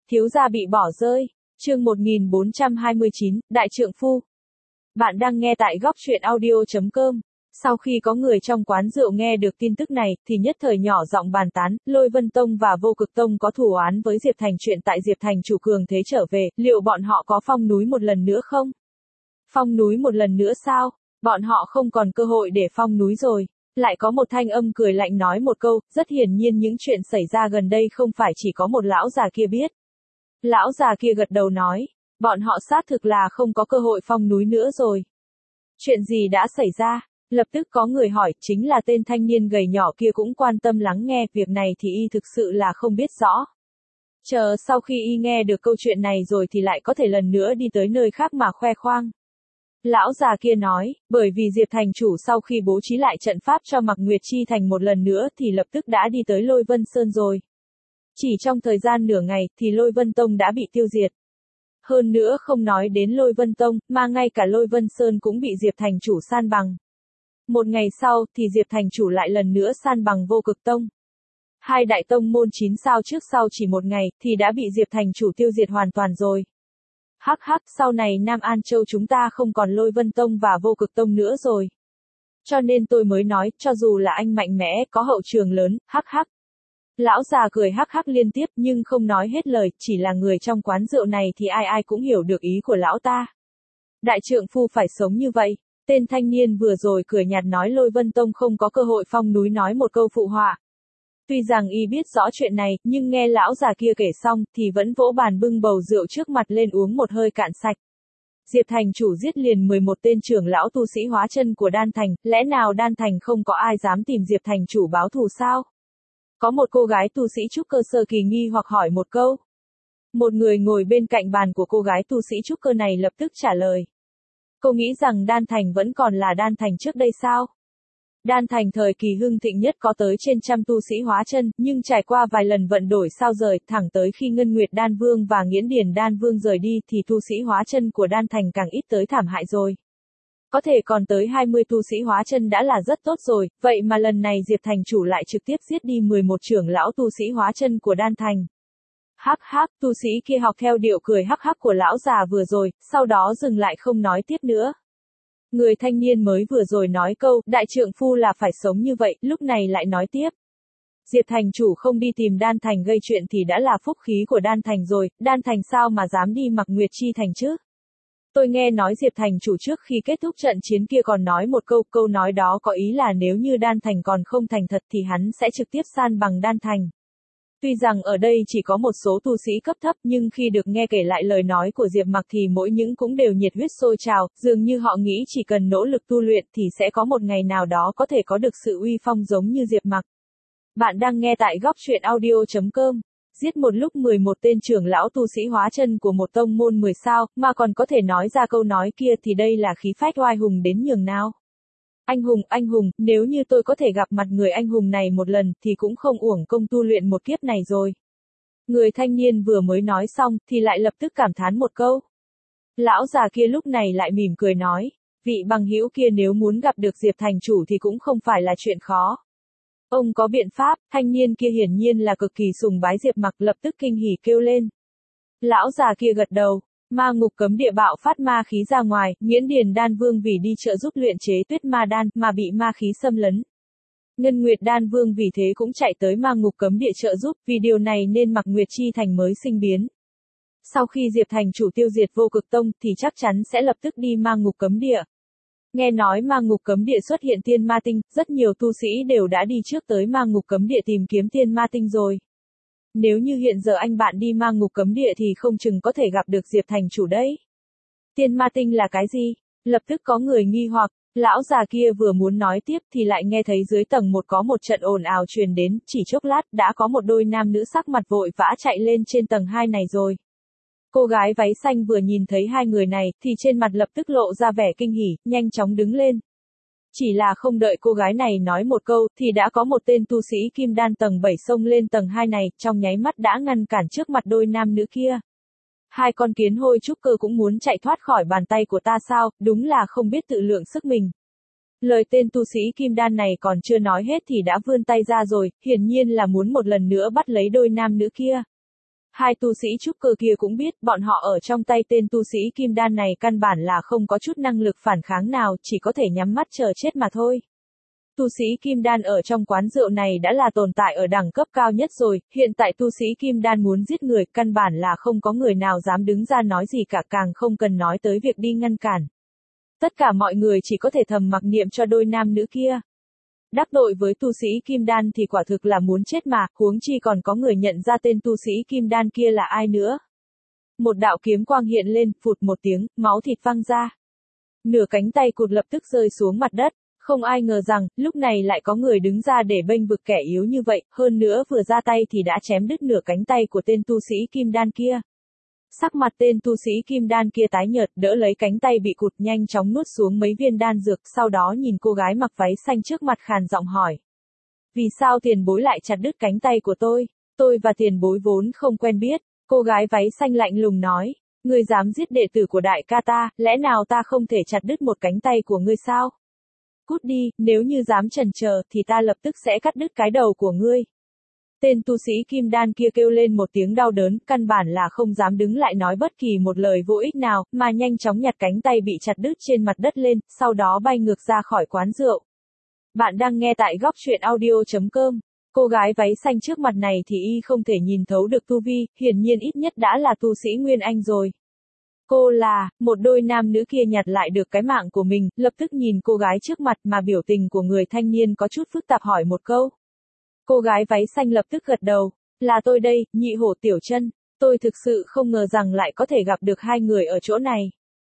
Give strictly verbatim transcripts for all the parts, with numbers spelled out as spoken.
Thiếu gia bị bỏ rơi. Chương một nghìn bốn trăm hai mươi chín, Đại trượng phu. Bạn đang nghe tại góc truyện audio chấm com. Sau khi có người trong quán rượu nghe được tin tức này, thì nhất thời nhỏ giọng bàn tán, Lôi Vân Tông và Vô Cực Tông có thù oán với Diệp Thành chuyện tại Diệp Thành chủ cường thế trở về, liệu bọn họ có phong núi một lần nữa không? Phong núi một lần nữa sao? Bọn họ không còn cơ hội để phong núi rồi. Lại có một thanh âm cười lạnh nói một câu, rất hiển nhiên những chuyện xảy ra gần đây không phải chỉ có một lão già kia biết. Lão già kia gật đầu nói, bọn họ xác thực là không có cơ hội phong núi nữa rồi. Chuyện gì đã xảy ra? Lập tức có người hỏi, chính là tên thanh niên gầy nhỏ kia cũng quan tâm lắng nghe, việc này thì y thực sự là không biết rõ. Chờ sau khi y nghe được câu chuyện này rồi thì lại có thể lần nữa đi tới nơi khác mà khoe khoang. Lão già kia nói, bởi vì Diệp Thành chủ sau khi bố trí lại trận pháp cho Mạc Nguyệt Chi Thành một lần nữa thì lập tức đã đi tới Lôi Vân Sơn rồi. Chỉ trong thời gian nửa ngày thì Lôi Vân Tông đã bị tiêu diệt. Hơn nữa không nói đến Lôi Vân Tông, mà ngay cả Lôi Vân Sơn cũng bị Diệp Thành chủ san bằng. Một ngày sau thì Diệp Thành chủ lại lần nữa san bằng Vô Cực Tông. Hai đại tông môn chín sao trước sau chỉ một ngày thì đã bị Diệp Thành chủ tiêu diệt hoàn toàn rồi. Hắc hắc, sau này Nam An Châu chúng ta không còn Lôi Vân Tông và Vô Cực Tông nữa rồi. Cho nên tôi mới nói, cho dù là anh mạnh mẽ, có hậu trường lớn, hắc hắc. Lão già cười hắc hắc liên tiếp nhưng không nói hết lời, chỉ là người trong quán rượu này thì ai ai cũng hiểu được ý của lão ta. Đại trượng phu phải sống như vậy. Tên thanh niên vừa rồi cười nhạt nói Lôi Vân Tông không có cơ hội phong núi nói một câu phụ họa. Tuy rằng y biết rõ chuyện này, nhưng nghe lão già kia kể xong, thì vẫn vỗ bàn bưng bầu rượu trước mặt lên uống một hơi cạn sạch. Diệp Thành chủ giết liền mười một tên trưởng lão tu sĩ hóa chân của Đan Thành, lẽ nào Đan Thành không có ai dám tìm Diệp Thành chủ báo thù sao? Có một cô gái tu sĩ trúc cơ sơ kỳ nghi hoặc hỏi một câu. Một người ngồi bên cạnh bàn của cô gái tu sĩ trúc cơ này lập tức trả lời. Cô nghĩ rằng Đan Thành vẫn còn là Đan Thành trước đây sao? Đan Thành thời kỳ hưng thịnh nhất có tới trên trăm tu sĩ hóa chân, nhưng trải qua vài lần vận đổi sao rời, thẳng tới khi Ngân Nguyệt Đan Vương và Nghiễn Điền Đan Vương rời đi thì tu sĩ hóa chân của Đan Thành càng ít tới thảm hại rồi. Có thể còn tới hai mươi tu sĩ hóa chân đã là rất tốt rồi, vậy mà lần này Diệp Thành chủ lại trực tiếp giết đi mười một trưởng lão tu sĩ hóa chân của Đan Thành. Hắc hắc, tu sĩ kia học theo điệu cười hắc hắc của lão già vừa rồi, sau đó dừng lại không nói tiếp nữa. Người thanh niên mới vừa rồi nói câu, đại trượng phu là phải sống như vậy, lúc này lại nói tiếp. Diệp Thành chủ không đi tìm Đan Thành gây chuyện thì đã là phúc khí của Đan Thành rồi, Đan Thành sao mà dám đi Mạc Nguyệt Chi Thành chứ? Tôi nghe nói Diệp Thành chủ trước khi kết thúc trận chiến kia còn nói một câu, câu nói đó có ý là nếu như Đan Thành còn không thành thật thì hắn sẽ trực tiếp san bằng Đan Thành. Tuy rằng ở đây chỉ có một số tu sĩ cấp thấp nhưng khi được nghe kể lại lời nói của Diệp Mặc thì mỗi những cũng đều nhiệt huyết sôi trào, dường như họ nghĩ chỉ cần nỗ lực tu luyện thì sẽ có một ngày nào đó có thể có được sự uy phong giống như Diệp Mặc. Bạn đang nghe tại góc truyện audio chấm com. Giết một lúc mười một tên trưởng lão tu sĩ hóa chân của một tông môn mười sao, mà còn có thể nói ra câu nói kia thì đây là khí phách oai hùng đến nhường nào. Anh hùng, anh hùng, nếu như tôi có thể gặp mặt người anh hùng này một lần thì cũng không uổng công tu luyện một kiếp này rồi. Người thanh niên vừa mới nói xong thì lại lập tức cảm thán một câu. Lão già kia lúc này lại mỉm cười nói, vị bằng hữu kia nếu muốn gặp được Diệp Thành chủ thì cũng không phải là chuyện khó. Ông có biện pháp, thanh niên kia hiển nhiên là cực kỳ sùng bái Diệp Mặc lập tức kinh hỉ kêu lên. Lão già kia gật đầu. Ma ngục cấm địa bạo phát ma khí ra ngoài, Nghiễn Điền Đan Vương vì đi trợ giúp luyện chế tuyết ma đan mà bị ma khí xâm lấn. Ngân Nguyệt Đan Vương vì thế cũng chạy tới ma ngục cấm địa trợ giúp, vì điều này nên Mạc Nguyệt Chi Thành mới sinh biến. Sau khi Diệp Thành chủ tiêu diệt Vô Cực Tông thì chắc chắn sẽ lập tức đi ma ngục cấm địa. Nghe nói ma ngục cấm địa xuất hiện tiên ma tinh, rất nhiều tu sĩ đều đã đi trước tới ma ngục cấm địa tìm kiếm tiên ma tinh rồi. Nếu như hiện giờ anh bạn đi ma ngục cấm địa thì không chừng có thể gặp được Diệp Thành chủ đấy. Tiên ma tinh là cái gì? Lập tức có người nghi hoặc, lão già kia vừa muốn nói tiếp thì lại nghe thấy dưới tầng một có một trận ồn ào truyền đến, chỉ chốc lát đã có một đôi nam nữ sắc mặt vội vã chạy lên trên tầng hai này rồi. Cô gái váy xanh vừa nhìn thấy hai người này thì trên mặt lập tức lộ ra vẻ kinh hỉ, nhanh chóng đứng lên. Chỉ là không đợi cô gái này nói một câu thì đã có một tên tu sĩ kim đan tầng bảy xông lên tầng hai này, trong nháy mắt đã ngăn cản trước mặt đôi nam nữ kia. Hai con kiến hôi trúc cơ cũng muốn chạy thoát khỏi bàn tay của ta sao, đúng là không biết tự lượng sức mình. Lời tên tu sĩ kim đan này còn chưa nói hết thì đã vươn tay ra rồi, hiển nhiên là muốn một lần nữa bắt lấy đôi nam nữ kia. Hai tu sĩ trúc cơ kia cũng biết, bọn họ ở trong tay tên tu sĩ kim đan này căn bản là không có chút năng lực phản kháng nào, chỉ có thể nhắm mắt chờ chết mà thôi. Tu sĩ kim đan ở trong quán rượu này đã là tồn tại ở đẳng cấp cao nhất rồi, hiện tại tu sĩ kim đan muốn giết người, căn bản là không có người nào dám đứng ra nói gì cả, càng không cần nói tới việc đi ngăn cản. Tất cả mọi người chỉ có thể thầm mặc niệm cho đôi nam nữ kia. Đắc tội với tu sĩ kim đan thì quả thực là muốn chết mà, huống chi còn có người nhận ra tên tu sĩ kim đan kia là ai nữa. Một đạo kiếm quang hiện lên, phụt một tiếng, máu thịt văng ra. Nửa cánh tay cụt lập tức rơi xuống mặt đất. Không ai ngờ rằng, lúc này lại có người đứng ra để bênh vực kẻ yếu như vậy, hơn nữa vừa ra tay thì đã chém đứt nửa cánh tay của tên tu sĩ kim đan kia. Sắc mặt tên tu sĩ kim đan kia tái nhợt, đỡ lấy cánh tay bị cụt, nhanh chóng nuốt xuống mấy viên đan dược, sau đó nhìn cô gái mặc váy xanh trước mặt khàn giọng hỏi. Vì sao tiền bối lại chặt đứt cánh tay của tôi? Tôi và tiền bối vốn không quen biết. Cô gái váy xanh lạnh lùng nói. Ngươi dám giết đệ tử của đại ca ta, lẽ nào ta không thể chặt đứt một cánh tay của ngươi sao? Cút đi, nếu như dám chần chờ thì ta lập tức sẽ cắt đứt cái đầu của ngươi. Tên tu sĩ kim đan kia kêu lên một tiếng đau đớn, căn bản là không dám đứng lại nói bất kỳ một lời vô ích nào, mà nhanh chóng nhặt cánh tay bị chặt đứt trên mặt đất lên, sau đó bay ngược ra khỏi quán rượu. Bạn đang nghe tại góc truyện audio chấm com. Cô gái váy xanh trước mặt này thì y không thể nhìn thấu được tu vi, hiển nhiên ít nhất đã là tu sĩ Nguyên Anh rồi. Cô là, một đôi nam nữ kia nhặt lại được cái mạng của mình, lập tức nhìn cô gái trước mặt mà biểu tình của người thanh niên có chút phức tạp hỏi một câu. Cô gái váy xanh lập tức gật đầu, là tôi đây, nhị hổ tiểu chân, tôi thực sự không ngờ rằng lại có thể gặp được hai người ở chỗ này.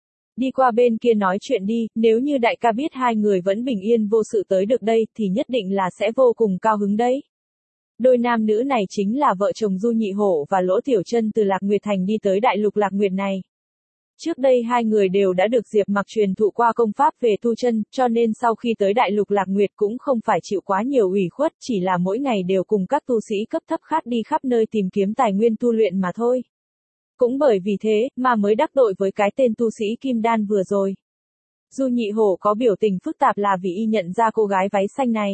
Đi qua bên kia nói chuyện đi, nếu như đại ca biết hai người vẫn bình yên vô sự tới được đây thì nhất định là sẽ vô cùng cao hứng đấy. Đôi nam nữ này chính là vợ chồng Du Nhị Hổ và Lỗ Tiểu Chân từ Lạc Nguyệt Thành đi tới Đại Lục Lạc Nguyệt này. Trước đây hai người đều đã được Diệp Mặc truyền thụ qua công pháp về tu chân, cho nên sau khi tới Đại Lục Lạc Nguyệt cũng không phải chịu quá nhiều ủy khuất, chỉ là mỗi ngày đều cùng các tu sĩ cấp thấp khác đi khắp nơi tìm kiếm tài nguyên tu luyện mà thôi. Cũng bởi vì thế, mà mới đắc tội với cái tên tu sĩ Kim Đan vừa rồi. Du Nhị Hổ có biểu tình phức tạp là vì y nhận ra cô gái váy xanh này.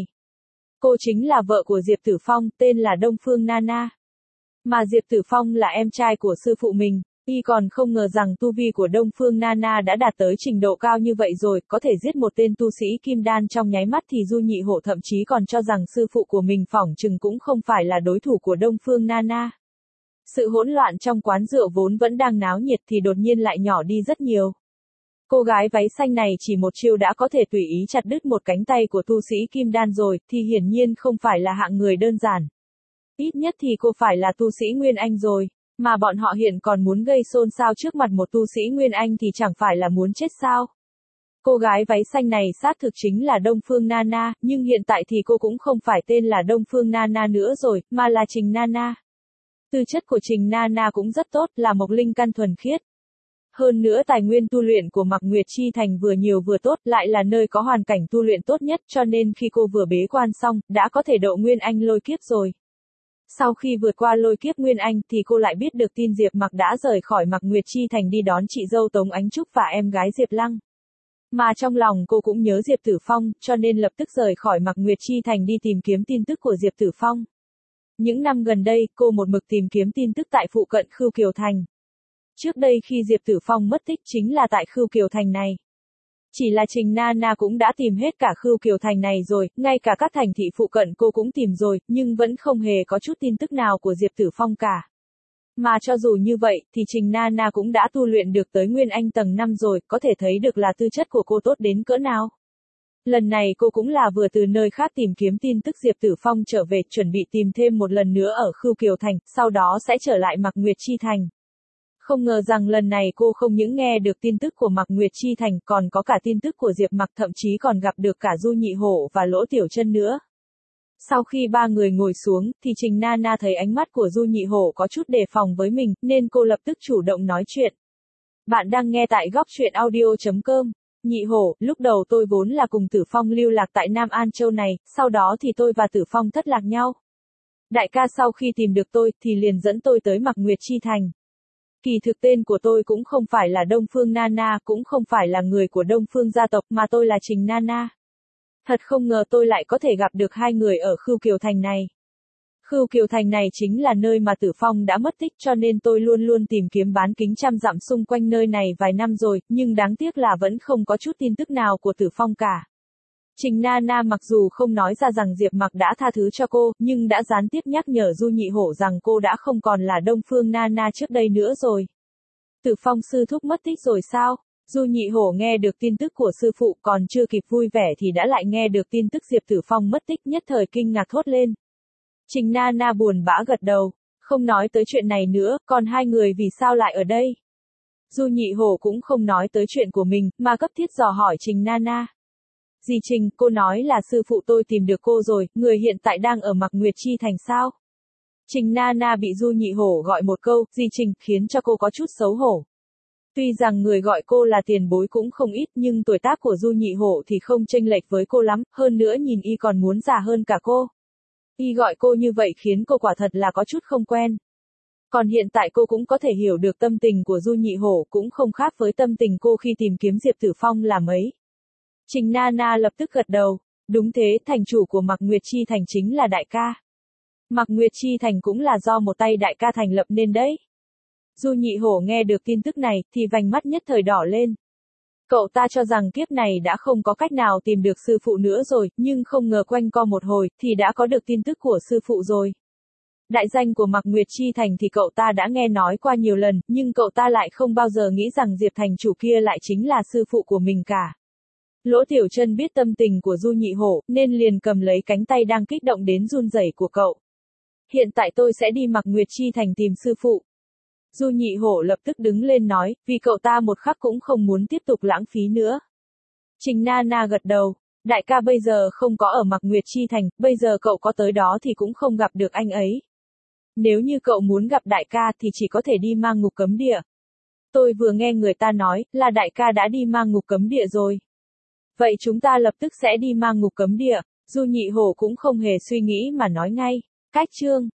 Cô chính là vợ của Diệp Tử Phong, tên là Đông Phương Nana. Mà Diệp Tử Phong là em trai của sư phụ mình. Y còn không ngờ rằng tu vi của Đông Phương Nana đã đạt tới trình độ cao như vậy rồi, có thể giết một tên tu sĩ Kim Đan trong nháy mắt thì Du Nhị Hổ thậm chí còn cho rằng sư phụ của mình phỏng chừng cũng không phải là đối thủ của Đông Phương Nana. Sự hỗn loạn trong quán rượu vốn vẫn đang náo nhiệt thì đột nhiên lại nhỏ đi rất nhiều. Cô gái váy xanh này chỉ một chiêu đã có thể tùy ý chặt đứt một cánh tay của tu sĩ Kim Đan rồi, thì hiển nhiên không phải là hạng người đơn giản. Ít nhất thì cô phải là tu sĩ Nguyên Anh rồi. Mà bọn họ hiện còn muốn gây xôn xao trước mặt một tu sĩ Nguyên Anh thì chẳng phải là muốn chết sao. Cô gái váy xanh này xác thực chính là Đông Phương Nana, nhưng hiện tại thì cô cũng không phải tên là Đông Phương Nana nữa rồi, mà là Trình Nana. Tư chất của Trình Nana cũng rất tốt, là mộc linh căn thuần khiết. Hơn nữa tài nguyên tu luyện của Mạc Nguyệt Chi Thành vừa nhiều vừa tốt, lại là nơi có hoàn cảnh tu luyện tốt nhất, cho nên khi cô vừa bế quan xong, đã có thể độ Nguyên Anh lôi kiếp rồi. Sau khi vượt qua lôi kiếp Nguyên Anh thì cô lại biết được tin Diệp Mặc đã rời khỏi Mạc Nguyệt Chi Thành đi đón chị dâu Tống Ánh Trúc và em gái Diệp Lăng. Mà trong lòng cô cũng nhớ Diệp Tử Phong, cho nên lập tức rời khỏi Mạc Nguyệt Chi Thành đi tìm kiếm tin tức của Diệp Tử Phong. Những năm gần đây, cô một mực tìm kiếm tin tức tại phụ cận Khưu Kiều Thành. Trước đây khi Diệp Tử Phong mất tích chính là tại Khưu Kiều Thành này. Chỉ là Trình Nana cũng đã tìm hết cả Khưu Kiều Thành này rồi, ngay cả các thành thị phụ cận cô cũng tìm rồi, nhưng vẫn không hề có chút tin tức nào của Diệp Tử Phong cả. Mà cho dù như vậy, thì Trình Nana cũng đã tu luyện được tới Nguyên Anh tầng năm rồi, có thể thấy được là tư chất của cô tốt đến cỡ nào. Lần này cô cũng là vừa từ nơi khác tìm kiếm tin tức Diệp Tử Phong trở về, chuẩn bị tìm thêm một lần nữa ở Khưu Kiều Thành, sau đó sẽ trở lại Mạc Nguyệt Chi Thành. Không ngờ rằng lần này cô không những nghe được tin tức của Mạc Nguyệt Chi Thành, còn có cả tin tức của Diệp Mặc, thậm chí còn gặp được cả Du Nhị Hổ và Lỗ Tiểu Chân nữa. Sau khi ba người ngồi xuống, thì Trình Nana thấy ánh mắt của Du Nhị Hổ có chút đề phòng với mình, nên cô lập tức chủ động nói chuyện. Bạn đang nghe tại góc truyện audio chấm com. Nhị Hổ, lúc đầu tôi vốn là cùng Tử Phong lưu lạc tại Nam An Châu này, sau đó thì tôi và Tử Phong thất lạc nhau. Đại ca sau khi tìm được tôi, thì liền dẫn tôi tới Mạc Nguyệt Chi Thành. Kỳ thực tên của tôi cũng không phải là Đông Phương Nana, cũng không phải là người của Đông Phương gia tộc, mà tôi là Trình Nana. Thật không ngờ tôi lại có thể gặp được hai người ở Khưu Kiều Thành này. Khưu Kiều Thành này chính là nơi mà Tử Phong đã mất tích, cho nên tôi luôn luôn tìm kiếm bán kính trăm dặm xung quanh nơi này vài năm rồi, nhưng đáng tiếc là vẫn không có chút tin tức nào của Tử Phong cả. Trình Nana mặc dù không nói ra rằng Diệp Mặc đã tha thứ cho cô, nhưng đã gián tiếp nhắc nhở Du Nhị Hổ rằng cô đã không còn là Đông Phương Nana trước đây nữa rồi. Tử Phong sư thúc mất tích rồi sao? Du Nhị Hổ nghe được tin tức của sư phụ còn chưa kịp vui vẻ thì đã lại nghe được tin tức Diệp Tử Phong mất tích, nhất thời kinh ngạc thốt lên. Trình Nana buồn bã gật đầu, không nói tới chuyện này nữa, còn hai người vì sao lại ở đây? Du Nhị Hổ cũng không nói tới chuyện của mình, mà cấp thiết dò hỏi Trình Nana. Dì Trình, cô nói là sư phụ tôi tìm được cô rồi, người hiện tại đang ở Mạc Nguyệt Chi Thành sao? Trình Nana bị Du Nhị Hổ gọi một câu, dì Trình, khiến cho cô có chút xấu hổ. Tuy rằng người gọi cô là tiền bối cũng không ít, nhưng tuổi tác của Du Nhị Hổ thì không chênh lệch với cô lắm, hơn nữa nhìn y còn muốn già hơn cả cô. Y gọi cô như vậy khiến cô quả thật là có chút không quen. Còn hiện tại cô cũng có thể hiểu được tâm tình của Du Nhị Hổ, cũng không khác với tâm tình cô khi tìm kiếm Diệp Tử Phong là mấy. Trình Nana lập tức gật đầu, đúng thế, thành chủ của Mạc Nguyệt Chi Thành chính là đại ca. Mạc Nguyệt Chi Thành cũng là do một tay đại ca thành lập nên đấy. Du Nhị Hổ nghe được tin tức này, thì vành mắt nhất thời đỏ lên. Cậu ta cho rằng kiếp này đã không có cách nào tìm được sư phụ nữa rồi, nhưng không ngờ quanh co một hồi, thì đã có được tin tức của sư phụ rồi. Đại danh của Mạc Nguyệt Chi Thành thì cậu ta đã nghe nói qua nhiều lần, nhưng cậu ta lại không bao giờ nghĩ rằng Diệp thành chủ kia lại chính là sư phụ của mình cả. Lỗ Tiểu Chân biết tâm tình của Du Nhị Hổ, nên liền cầm lấy cánh tay đang kích động đến run rẩy của cậu. Hiện tại tôi sẽ đi Mạc Nguyệt Chi Thành tìm sư phụ. Du Nhị Hổ lập tức đứng lên nói, vì cậu ta một khắc cũng không muốn tiếp tục lãng phí nữa. Trình Nana gật đầu, đại ca bây giờ không có ở Mạc Nguyệt Chi Thành, bây giờ cậu có tới đó thì cũng không gặp được anh ấy. Nếu như cậu muốn gặp đại ca thì chỉ có thể đi Mang Ngục Cấm Địa. Tôi vừa nghe người ta nói, là đại ca đã đi Mang Ngục Cấm Địa rồi. Vậy chúng ta lập tức sẽ đi Mang Ngục Cấm Địa. Du Nhị Hổ cũng không hề suy nghĩ mà nói ngay. Cách chương